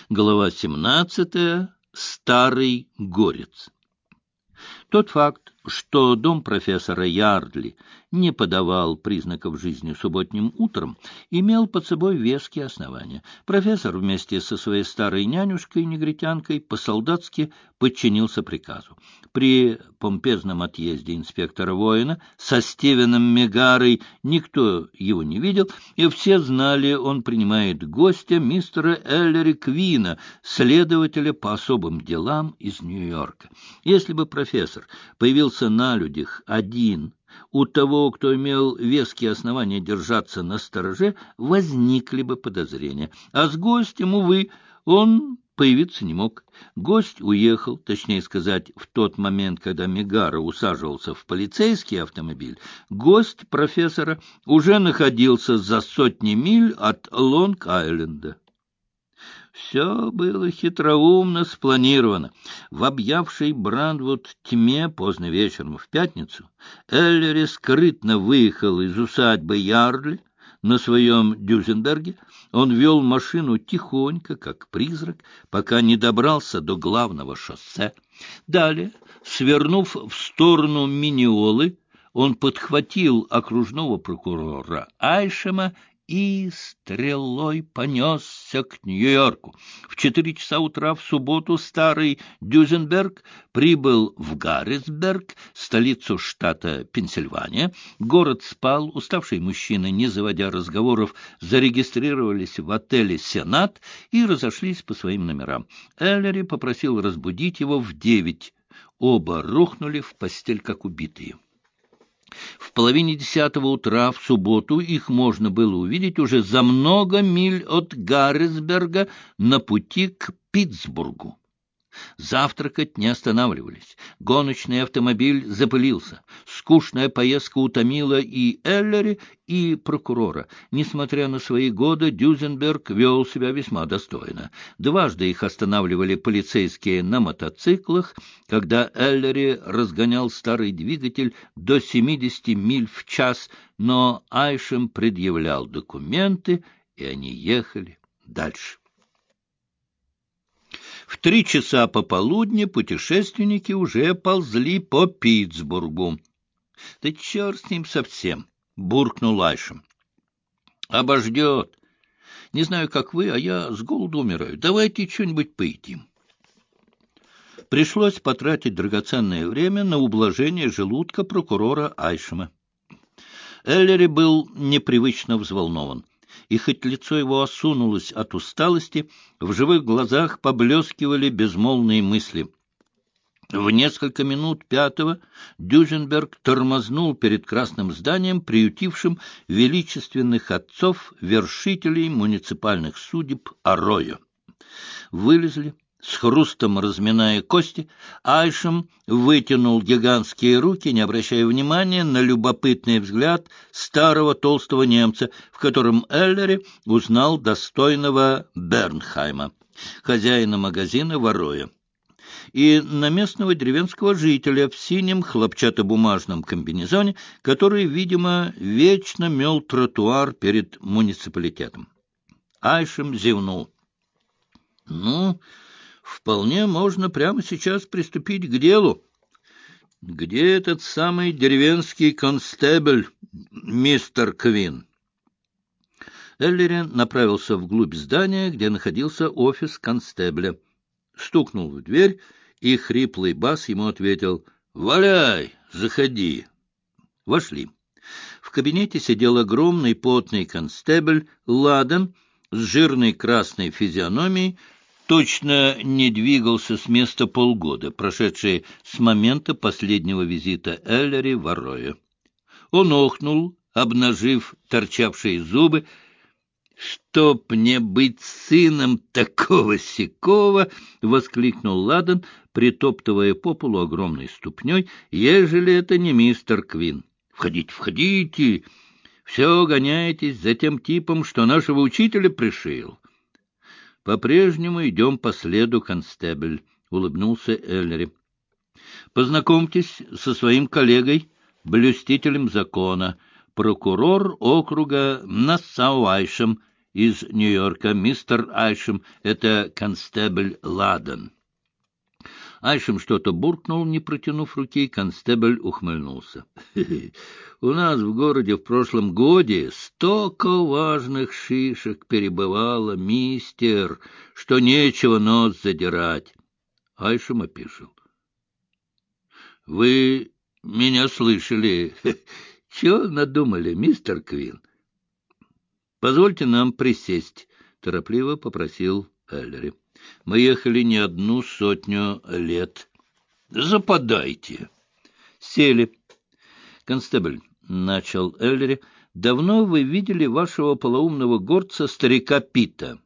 Глава 17. Старый горец. Тот факт, что дом профессора Ярдли не подавал признаков жизни субботним утром, имел под собой веские основания. Профессор вместе со своей старой нянюшкой-негритянкой по-солдатски подчинился приказу. При помпезном отъезде инспектора Воина со Стивеном Мегарой никто его не видел, и все знали, он принимает гостя мистера Эллери Квина, следователя по особым делам из Нью-Йорка. Если бы профессор появился на людях один, у того, кто имел веские основания держаться настороже, возникли бы подозрения. А с гостем, увы, он появиться не мог. Гость уехал, точнее сказать, в тот момент, когда Мегара усаживался в полицейский автомобиль. Гость профессора уже находился за сотни миль от Лонг-Айленда. Все было хитроумно спланировано. В объявшей Брандвуд тьме поздно вечером в пятницу Эллери скрытно выехал из усадьбы Ярдли на своем Дюзенберге. Он вел машину тихонько, как призрак, пока не добрался до главного шоссе. Далее, свернув в сторону Миннеолы, он подхватил окружного прокурора Айшема и стрелой понесся к Нью-Йорку. В 4 часа утра в субботу старый Дюзенберг прибыл в Гаррисберг, столицу штата Пенсильвания. Город спал, уставшие мужчины, не заводя разговоров, зарегистрировались в отеле «Сенат» и разошлись по своим номерам. Эллери попросил разбудить его в 9. Оба рухнули в постель, как убитые. В 9:30 утра в субботу их можно было увидеть уже за много миль от Гаррисберга на пути к Питтсбургу. Завтракать не останавливались. Гоночный автомобиль запылился. Скучная поездка утомила и Эллери, и прокурора. Несмотря на свои годы, Дюзенберг вел себя весьма достойно. Дважды их останавливали полицейские на мотоциклах, когда Эллери разгонял старый двигатель до 70 миль в час, но Айшем предъявлял документы, и они ехали дальше. В 3 часа пополудни путешественники уже ползли по Питтсбургу. — Да черт с ним совсем! — буркнул Айшем. — Обождет. Не знаю, как вы, а я с голоду умираю. Давайте что-нибудь поедим. Пришлось потратить драгоценное время на ублажение желудка прокурора Айшема. Эллери был непривычно взволнован. И хоть лицо его осунулось от усталости, в живых глазах поблескивали безмолвные мысли. В несколько минут 5 Дюзенберг тормознул перед красным зданием, приютившим величественных отцов, вершителей муниципальных судеб Арройо. Вылезли, с хрустом разминая кости. Айшем вытянул гигантские руки, не обращая внимания на любопытный взгляд старого толстого немца, в котором Эллери узнал достойного Бернхайма, хозяина магазина в Арройо, и на местного деревенского жителя в синем хлопчатобумажном комбинезоне, который, видимо, вечно мел тротуар перед муниципалитетом. Айшем зевнул. — Ну, вполне можно прямо сейчас приступить к делу. Где этот самый деревенский констебль, мистер Квин? Эллери направился вглубь здания, где находился офис констебля. Стукнул в дверь, и хриплый бас ему ответил: «Валяй, заходи». Вошли. В кабинете сидел огромный потный констебль Ладен с жирной красной физиономией, точно не двигался с места полгода, прошедшие с момента последнего визита Эллери в Арройо. Он охнул, обнажив торчавшие зубы. «Чтоб мне быть сыном такого-сякого!» — воскликнул Ладен, притоптывая по полу огромной ступней, «ежели это не мистер Квин. Входите, входите! Все гоняетесь за тем типом, что нашего учителя пришил». «По-прежнему идем по следу, констебль», — улыбнулся Эллери. «Познакомьтесь со своим коллегой, блюстителем закона, прокурор округа Нассау Айшем, из Нью-Йорка. Мистер Айшем — это констебль Ладен». Айшем что-то буркнул, не протянув руки, констебль ухмыльнулся. — У нас в городе в прошлом годе столько важных шишек перебывало, мистер, что нечего нос задирать. Айшем опешил. — Вы меня слышали? Чего надумали, мистер Квин? — Позвольте нам присесть, — торопливо попросил Эллери. — Мы ехали не 100 лет. Западайте. Сели. — Констебль, — начал Эллери, — давно вы видели вашего полоумного горца, старика Пита?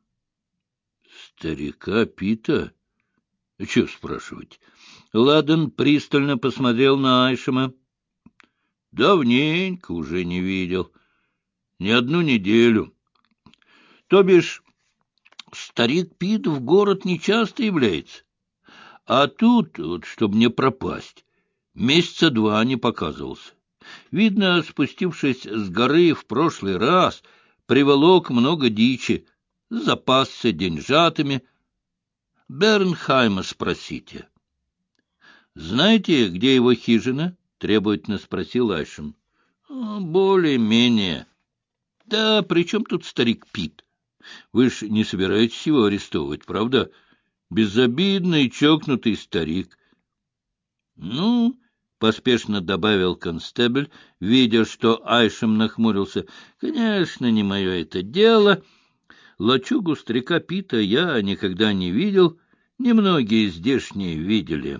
— Старика Пита? Чего спрашивать? Ладен пристально посмотрел на Айшема. — Давненько уже не видел. Не 1 неделю. То бишь, старик Пит в город нечасто является. А тут, вот, чтобы не пропасть, месяца 2 не показывался. Видно, спустившись с горы в прошлый раз, приволок много дичи, запасся деньжатами. Бернхайма спросите. — Знаете, где его хижина? — требовательно спросил Айшем. — Более-менее. — Да при чем тут старик Пит? Вы ж не собираетесь его арестовывать, правда? Безобидный, чокнутый старик. — Ну, — поспешно добавил констебль, видя, что Айшем нахмурился, — конечно, не мое это дело. Лачугу старика Пита я никогда не видел, немногие здешние видели.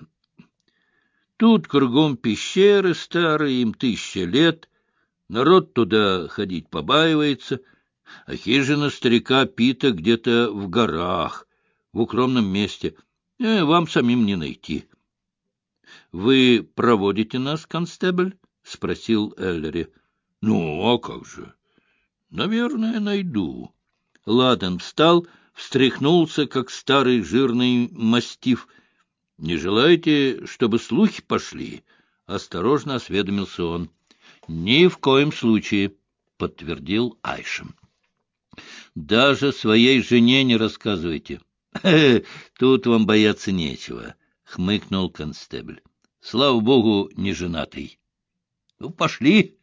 Тут кругом пещеры старые, им 1000 лет, народ туда ходить побаивается, а хижина старика Пита где-то в горах, в укромном месте, вам самим не найти. — Вы проводите нас, констебль? — спросил Эллери. — Ну, а как же? — Наверное, найду. Ладен встал, встряхнулся, как старый жирный мастиф. — Не желаете, чтобы слухи пошли? — осторожно осведомился он. — Ни в коем случае, — подтвердил Айшем. — Даже своей жене не рассказывайте. — Тут вам бояться нечего, — хмыкнул констебль. — Слава богу, не женатый. — Ну, пошли.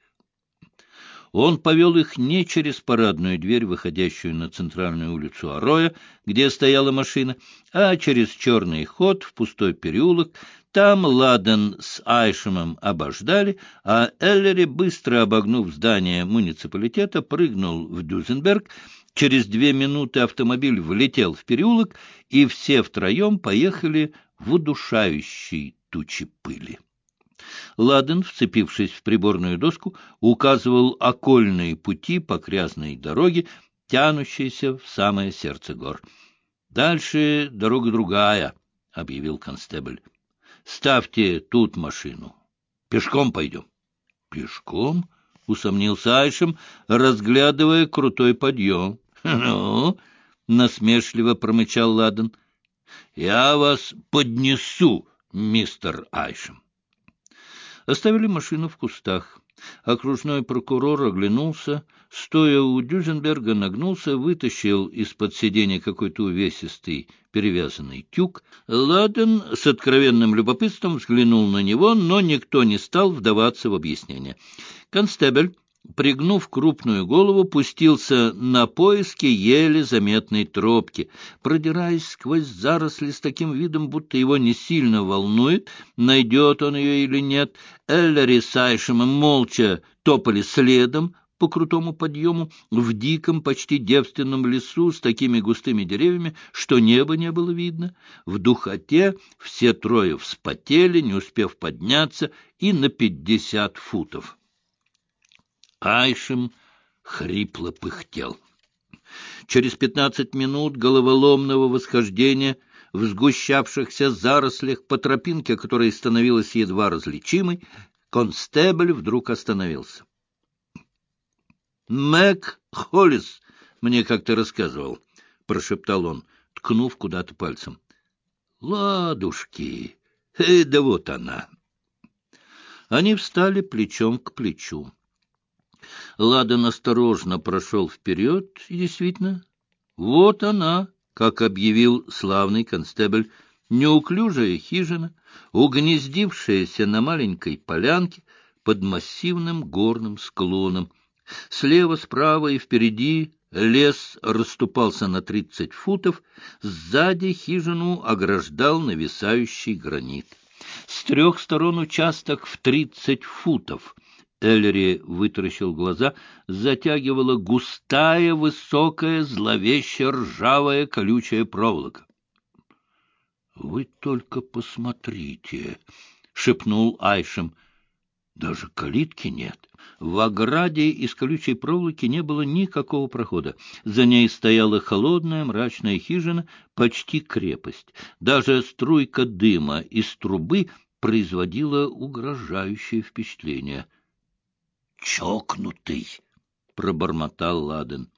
Он повел их не через парадную дверь, выходящую на центральную улицу Ароя, где стояла машина, а через черный ход в пустой переулок. Там Ладен с Айшемом обождали, а Эллери, быстро обогнув здание муниципалитета, прыгнул в Дюзенберг. Через 2 минуты автомобиль влетел в переулок, и все втроем поехали в удушающей туче пыли. Ладен, вцепившись в приборную доску, указывал окольные пути по грязной дороге, тянущейся в самое сердце гор. — Дальше дорога другая, — объявил констебль. — Ставьте тут машину. Пешком пойдем. — Пешком? — усомнился Айшем, разглядывая крутой подъем. — Ну, — насмешливо промычал Ладен, — я вас поднесу, мистер Айшем. Оставили машину в кустах. Окружной прокурор оглянулся, стоя у Дюзенберга, нагнулся, вытащил из-под сиденья какой-то увесистый перевязанный тюк. Ладен с откровенным любопытством взглянул на него, но никто не стал вдаваться в объяснение. Констебль, пригнув крупную голову, пустился на поиски еле заметной тропки. Продираясь сквозь заросли с таким видом, будто его не сильно волнует, найдет он ее или нет, Эллери с Айшемом молча топали следом по крутому подъему в диком, почти девственном лесу с такими густыми деревьями, что неба не было видно. В духоте все трое вспотели, не успев подняться и на 50 футов. Айшем хрипло пыхтел. Через 15 минут головоломного восхождения в сгущавшихся зарослях по тропинке, которая становилась едва различимой, констебль вдруг остановился. — Мэг Холлис мне как-то рассказывал, — прошептал он, ткнув куда-то пальцем. — Ладушки! Да вот она! Они встали плечом к плечу. Ладен осторожно прошел вперед, и действительно, вот она, как объявил славный констебль, неуклюжая хижина, угнездившаяся на маленькой полянке под массивным горным склоном. Слева, справа и впереди лес расступался на 30 футов, сзади хижину ограждал нависающий гранит. С 3 сторон участок в 30 футов. Эллери вытаращил глаза, затягивала густая, высокая, зловеще ржавая колючая проволока. — Вы только посмотрите, — шепнул Айшем. — Даже калитки нет. В ограде из колючей проволоки не было никакого прохода. За ней стояла холодная мрачная хижина, почти крепость. Даже струйка дыма из трубы производила угрожающее впечатление. «Чокнутый!» — пробормотал Ладен.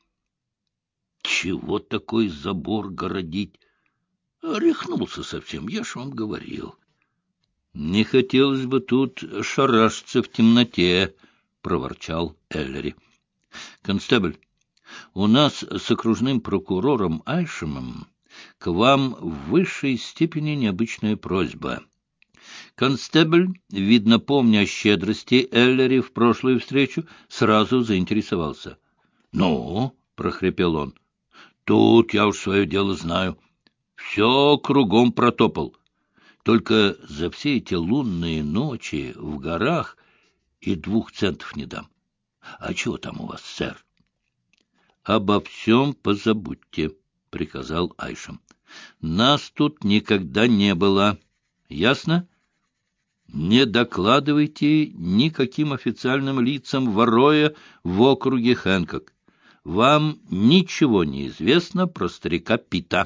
«Чего такой забор городить? Рехнулся совсем, я ж вам говорил». «Не хотелось бы тут шарашиться в темноте», — проворчал Эллери. «Констебль, у нас с окружным прокурором Айшемом к вам в высшей степени необычная просьба». Констебль, видно, помня о щедрости Эллери в прошлую встречу, сразу заинтересовался. — Ну, — прохрипел он, — тут я уж свое дело знаю. Все кругом протопал. Только за все эти лунные ночи в горах и 2 центов не дам. А чего там у вас, сэр? — Обо всем позабудьте, — приказал Айшем. — Нас тут никогда не было. Ясно? Не докладывайте никаким официальным лицам Вороя в округе Хэнкок. Вам ничего не известно про старика Пита.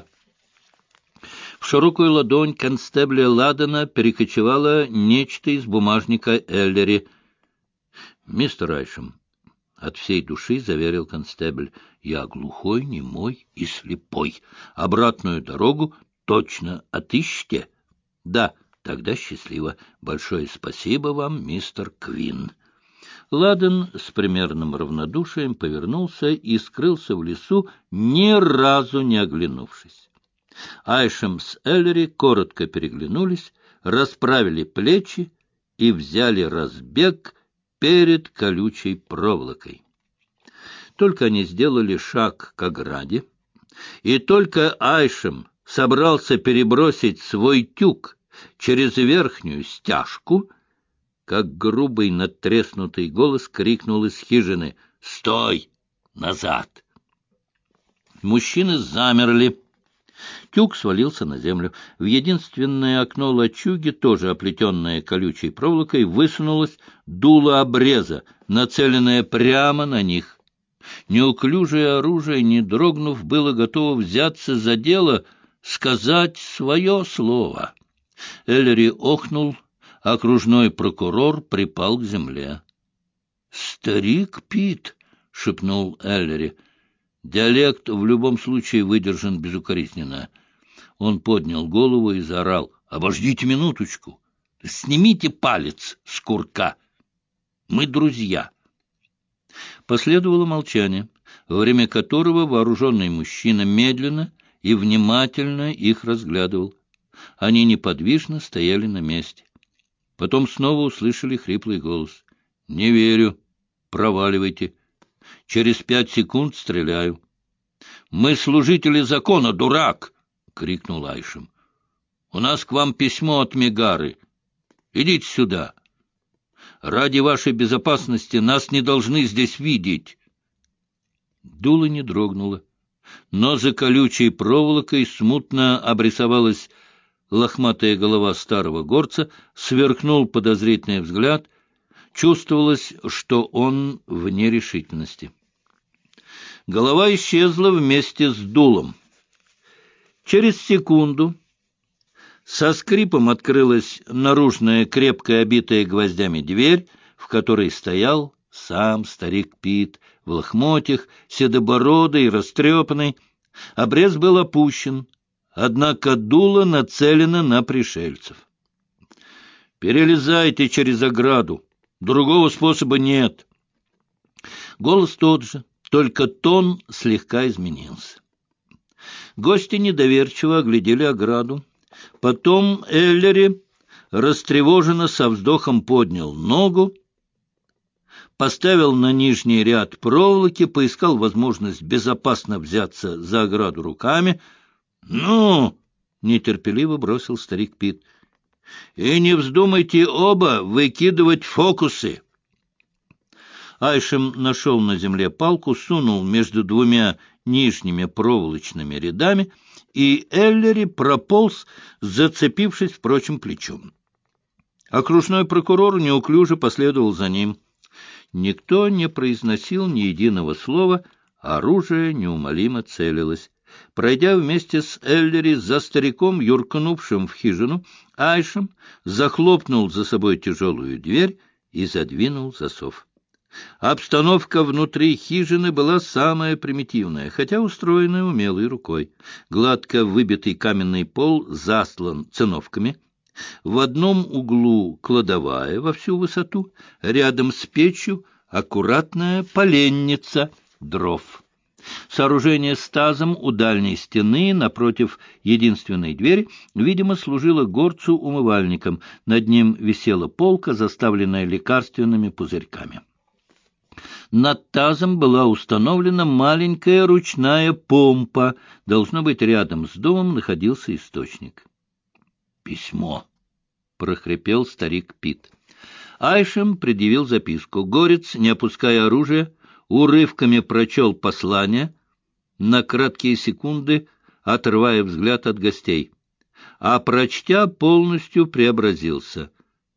В широкую ладонь констебля Ладена перекочевало нечто из бумажника Эллери. — Мистер Айшем, — от всей души заверил констебль, — я глухой, немой и слепой. Обратную дорогу точно отыщите? — Да. Тогда счастливо. Большое спасибо вам, мистер Квин. Ладен с примерным равнодушием повернулся и скрылся в лесу, ни разу не оглянувшись. Айшем с Эллери коротко переглянулись, расправили плечи и взяли разбег перед колючей проволокой. Только они сделали шаг к ограде, и только Айшем собрался перебросить свой тюк через верхнюю стяжку, как грубый надтреснутый голос крикнул из хижины: «Стой! Назад!» Мужчины замерли. Тюк свалился на землю. В единственное окно лачуги, тоже оплетенное колючей проволокой, высунулось дуло обреза, нацеленное прямо на них. Неуклюжее оружие, не дрогнув, было готово взяться за дело, сказать свое слово. Эллери охнул, окружной прокурор припал к земле. — Старик Пит, — шепнул Эллери. Диалект в любом случае выдержан безукоризненно. Он поднял голову и заорал: — Обождите минуточку! Снимите палец с курка! Мы друзья! Последовало молчание, во время которого вооруженный мужчина медленно и внимательно их разглядывал. Они неподвижно стояли на месте. Потом снова услышали хриплый голос. — Не верю. Проваливайте. Через 5 секунд стреляю. — Мы служители закона, дурак! — крикнул Айшем. — У нас к вам письмо от Мегары. Идите сюда. Ради вашей безопасности нас не должны здесь видеть. Дуло не дрогнуло, но за колючей проволокой смутно обрисовалась лохматая голова старого горца, сверкнул подозрительный взгляд. Чувствовалось, что он в нерешительности. Голова исчезла вместе с дулом. Через секунду со скрипом открылась наружная, крепко обитая гвоздями дверь, в которой стоял сам старик Пит, в лохмотьях, седобородый, растрепанный. Обрез был опущен, однако дуло нацелено на пришельцев. «Перелезайте через ограду, другого способа нет». Голос тот же, только тон слегка изменился. Гости недоверчиво оглядели ограду. Потом Эллери растревоженно со вздохом поднял ногу, поставил на нижний ряд проволоки, поискал возможность безопасно взяться за ограду руками. «Ну!» — нетерпеливо бросил старик Пит. «И не вздумайте оба выкидывать фокусы!» Айшем нашел на земле палку, сунул между двумя нижними проволочными рядами, и Эллери прополз, зацепившись, впрочем, плечом. Окружной прокурор неуклюже последовал за ним. Никто не произносил ни единого слова, оружие неумолимо целилось. Пройдя вместе с Эллери за стариком, юркнувшим в хижину, Айшем захлопнул за собой тяжелую дверь и задвинул засов. Обстановка внутри хижины была самая примитивная, хотя устроенная умелой рукой. Гладко выбитый каменный пол застлан циновками. В одном углу кладовая во всю высоту, рядом с печью аккуратная поленница дров. Сооружение с тазом у дальней стены, напротив единственной двери, видимо, служило горцу умывальником. Над ним висела полка, заставленная лекарственными пузырьками. Над тазом была установлена маленькая ручная помпа. Должно быть, рядом с домом находился источник. «Письмо», — прохрипел старик Пит. Айшем предъявил записку. Горец, не опуская оружия, урывками прочел послание, на краткие секунды отрывая взгляд от гостей, а, прочтя, полностью преобразился.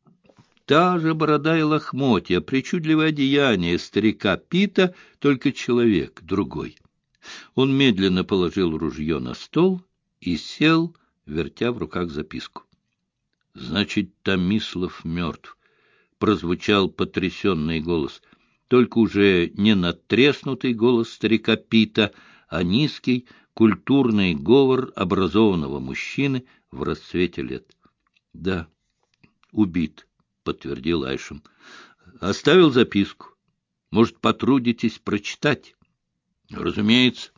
Та же борода и лохмотья, причудливое одеяние старика Пита, только человек другой. Он медленно положил ружье на стол и сел, вертя в руках записку. — Значит, Томислав мертв, — прозвучал потрясенный голос. Только уже не надтреснутый голос старика Пита, а низкий, культурный говор образованного мужчины в расцвете лет. — Да, убит, — подтвердил Айшем. — Оставил записку. Может, потрудитесь прочитать? — Разумеется.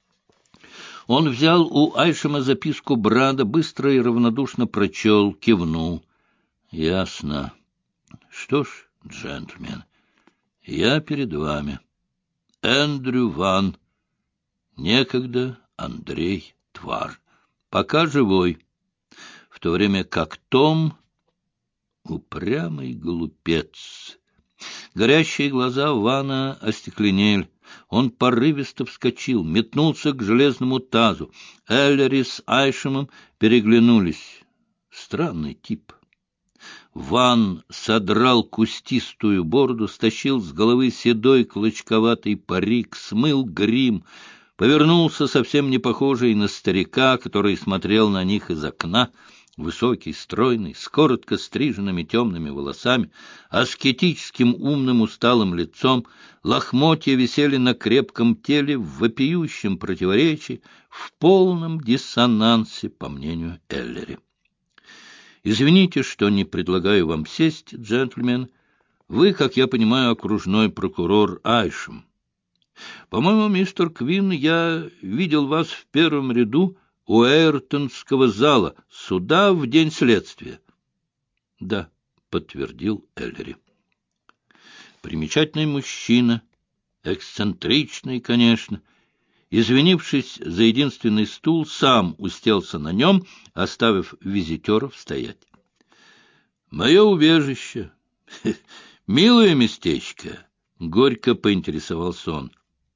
Он взял у Айшема записку брата, быстро и равнодушно прочел, кивнул. — Ясно. Что ж, джентльмен, я перед вами. Эндрю Ван, некогда Андрей Твар, пока живой, в то время как Том — упрямый глупец. Горящие глаза Вана остекленели. Он порывисто вскочил, метнулся к железному тазу. Эллери с Айшемом переглянулись. Странный тип. Ван содрал кустистую бороду, стащил с головы седой клочковатый парик, смыл грим, повернулся совсем не похожий на старика, который смотрел на них из окна, высокий, стройный, с коротко стриженными темными волосами, аскетическим умным усталым лицом. Лохмотья висели на крепком теле в вопиющем противоречии, в полном диссонансе, по мнению Эллери. «Извините, что не предлагаю вам сесть, джентльмен. Вы, как я понимаю, окружной прокурор Айшем. По-моему, мистер Квин, я видел вас в первом ряду у Эйртонского зала, суда в день следствия». — Да, — подтвердил Эллери. Примечательный мужчина, эксцентричный, конечно. Извинившись за единственный стул, сам уселся на нем, оставив визитеров стоять. — Мое убежище. Милое местечко, — горько поинтересовался он.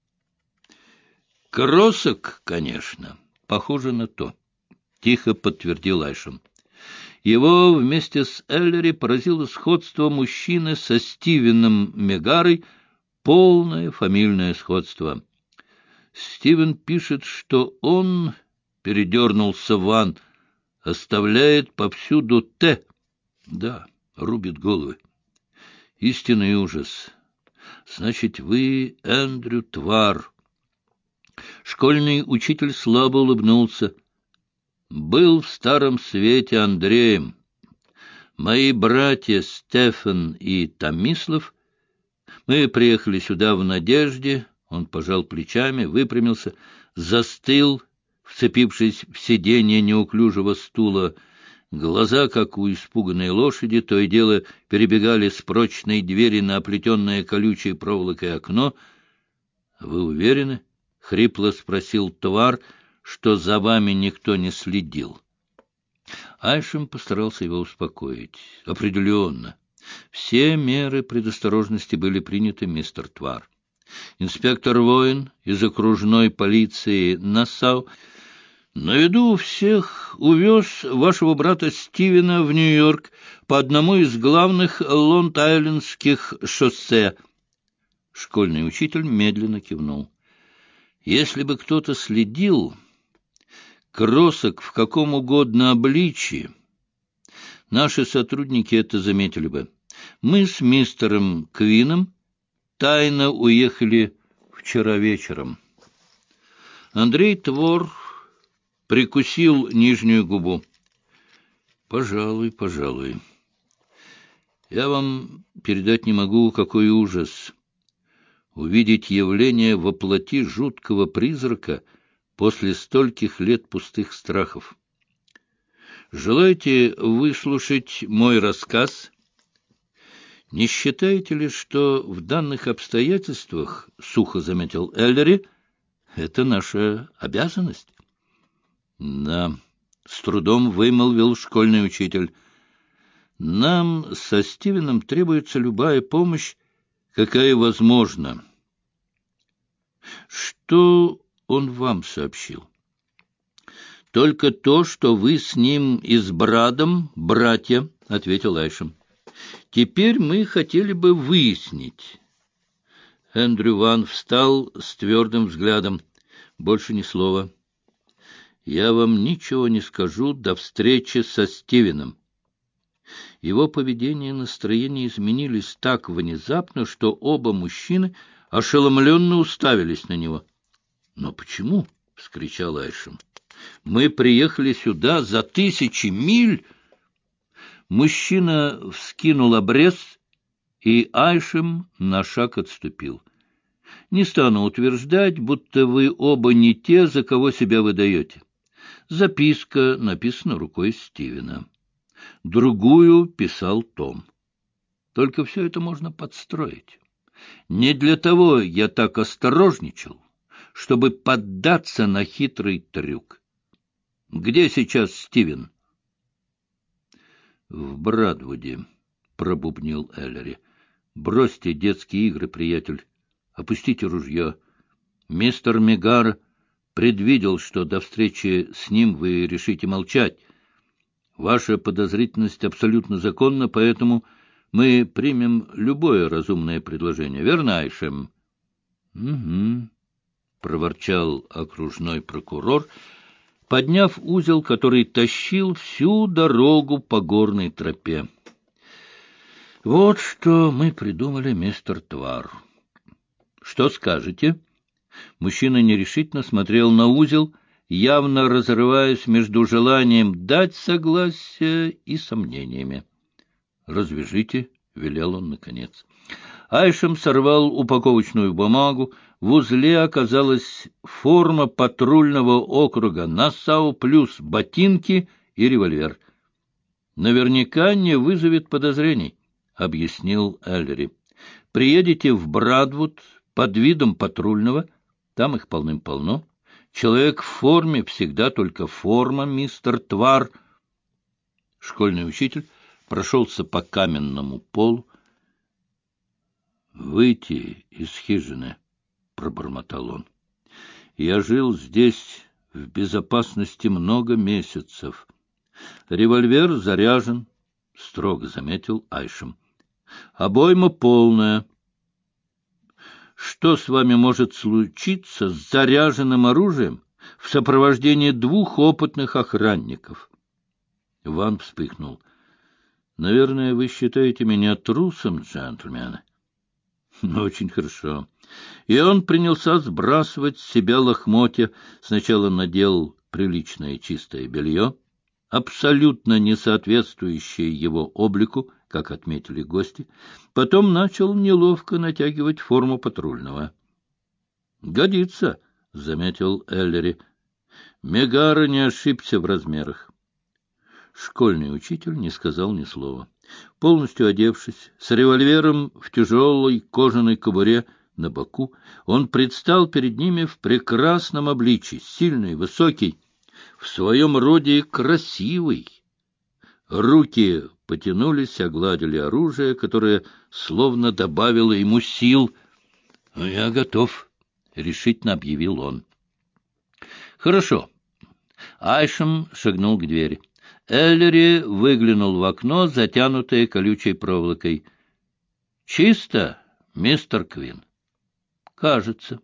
— Кросок, конечно. Похоже на то, — тихо подтвердил Айшем. Его вместе с Эллери поразило сходство мужчины со Стивеном Мегарой, полное фамильное сходство. Стивен пишет, что он, — передернулся Ван, — оставляет повсюду «Т». Да, рубит головы. Истинный ужас. Значит, вы Эндрю Твар. Школьный учитель слабо улыбнулся. Был в Старом Свете Андреем. Мои братья Стефан и Томислав, Мы приехали сюда в надежде. Он пожал плечами, выпрямился, застыл, вцепившись в сиденье неуклюжего стула. Глаза, как у испуганной лошади, то и дело перебегали с прочной двери на оплетенное колючей проволокой окно. — Вы уверены? — хрипло спросил Твар, — что за вами никто не следил. Айшем постарался его успокоить. — Определенно. Все меры предосторожности были приняты, мистер Твар. Инспектор Воин из окружной полиции Нассау на виду у всех увез вашего брата Стивена в Нью-Йорк по одному из главных Лонг-Айлендских шоссе. Школьный учитель медленно кивнул. Если бы кто-то следил, кросок в каком угодно обличии, наши сотрудники это заметили бы. Мы с мистером Квином тайно уехали вчера вечером. Андрей Твор прикусил нижнюю губу. Пожалуй. Я вам передать не могу, какой ужас. Увидеть явление во плоти жуткого призрака после стольких лет пустых страхов. Желаете выслушать мой рассказ? Не считаете ли, что в данных обстоятельствах, сухо заметил Эллери, это наша обязанность? Да, с трудом вымолвил школьный учитель. Нам со Стивеном требуется любая помощь, какая возможна. Что он вам сообщил? Только то, что вы с ним и с Брадом братья, ответил Айшем. Теперь мы хотели бы выяснить. Эндрю Ван встал с твердым взглядом. Больше ни слова. Я вам ничего не скажу до встречи со Стивеном. Его поведение и настроение изменились так внезапно, что оба мужчины ошеломленно уставились на него. — Но почему? — вскричал Айшем. — Мы приехали сюда за 1000 миль. Мужчина вскинул обрез, и Айшем на шаг отступил. — Не стану утверждать, будто вы оба не те, за кого себя выдаете. Записка написана рукой Стивена. Другую писал Том. Только все это можно подстроить. Не для того я так осторожничал, чтобы поддаться на хитрый трюк. Где сейчас Стивен? — В Брадвуде, — пробубнил Эллери. — Бросьте детские игры, приятель. Опустите ружье. Мистер Мегар предвидел, что до встречи с ним вы решите молчать. Ваша подозрительность абсолютно законна, поэтому мы примем любое разумное предложение. Верно, Айшем? — Угу, — проворчал окружной прокурор, подняв узел, который тащил всю дорогу по горной тропе. — Вот что мы придумали, мистер Твар. — Что скажете? Мужчина нерешительно смотрел на узел, явно разрываясь между желанием дать согласие и сомнениями. — Развяжите, — велел он наконец. Айшем сорвал упаковочную бумагу. В узле оказалась форма патрульного округа Нассау плюс ботинки и револьвер. — Наверняка не вызовет подозрений, — объяснил Эллери. — Приедете в Брадвуд под видом патрульного, там их полным-полно. Человек в форме всегда только форма, мистер Твар. Школьный учитель прошелся по каменному полу. — Выйти из хижины, — пробормотал он. — Я жил здесь в безопасности много месяцев. Револьвер заряжен, — строго заметил Айшем. — Обойма полная. Что с вами может случиться с заряженным оружием в сопровождении 2 опытных охранников? Ван вспыхнул. — Наверное, вы считаете меня трусом, джентльмены? — Ну, очень хорошо. И он принялся сбрасывать с себя лохмотья. Сначала надел приличное чистое белье, абсолютно не соответствующее его облику, как отметили гости. Потом начал неловко натягивать форму патрульного. — Годится, — заметил Эллери. Мегара не ошибся в размерах. Школьный учитель не сказал ни слова. Полностью одевшись, с револьвером в тяжелой кожаной кобуре на боку, он предстал перед ними в прекрасном обличии, сильный, высокий, в своем роде красивый. Руки потянулись, огладили оружие, которое словно добавило ему сил. — Я готов, — решительно объявил он. — Хорошо. Айшем шагнул к двери. Эллери выглянул в окно, затянутое колючей проволокой. — Чисто, мистер Квин? — Кажется.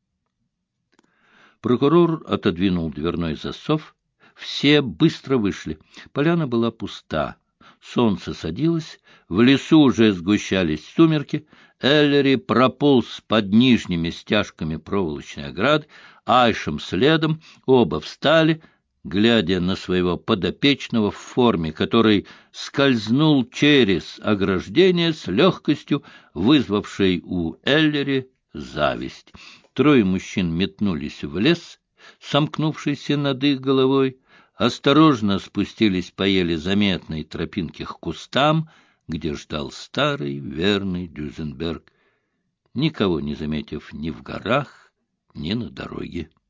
Прокурор отодвинул дверной засов. Все быстро вышли. Поляна была пуста. Солнце садилось, в лесу уже сгущались сумерки. Эллери прополз под нижними стяжками проволочной ограды, Айшем следом, оба встали, глядя на своего подопечного в форме, который скользнул через ограждение с легкостью, вызвавшей у Эллери зависть. Трое мужчин метнулись в лес, сомкнувшийся над их головой, осторожно спустились по еле заметной тропинке к кустам, где ждал старый верный Дюзенберг, никого не заметив ни в горах, ни на дороге.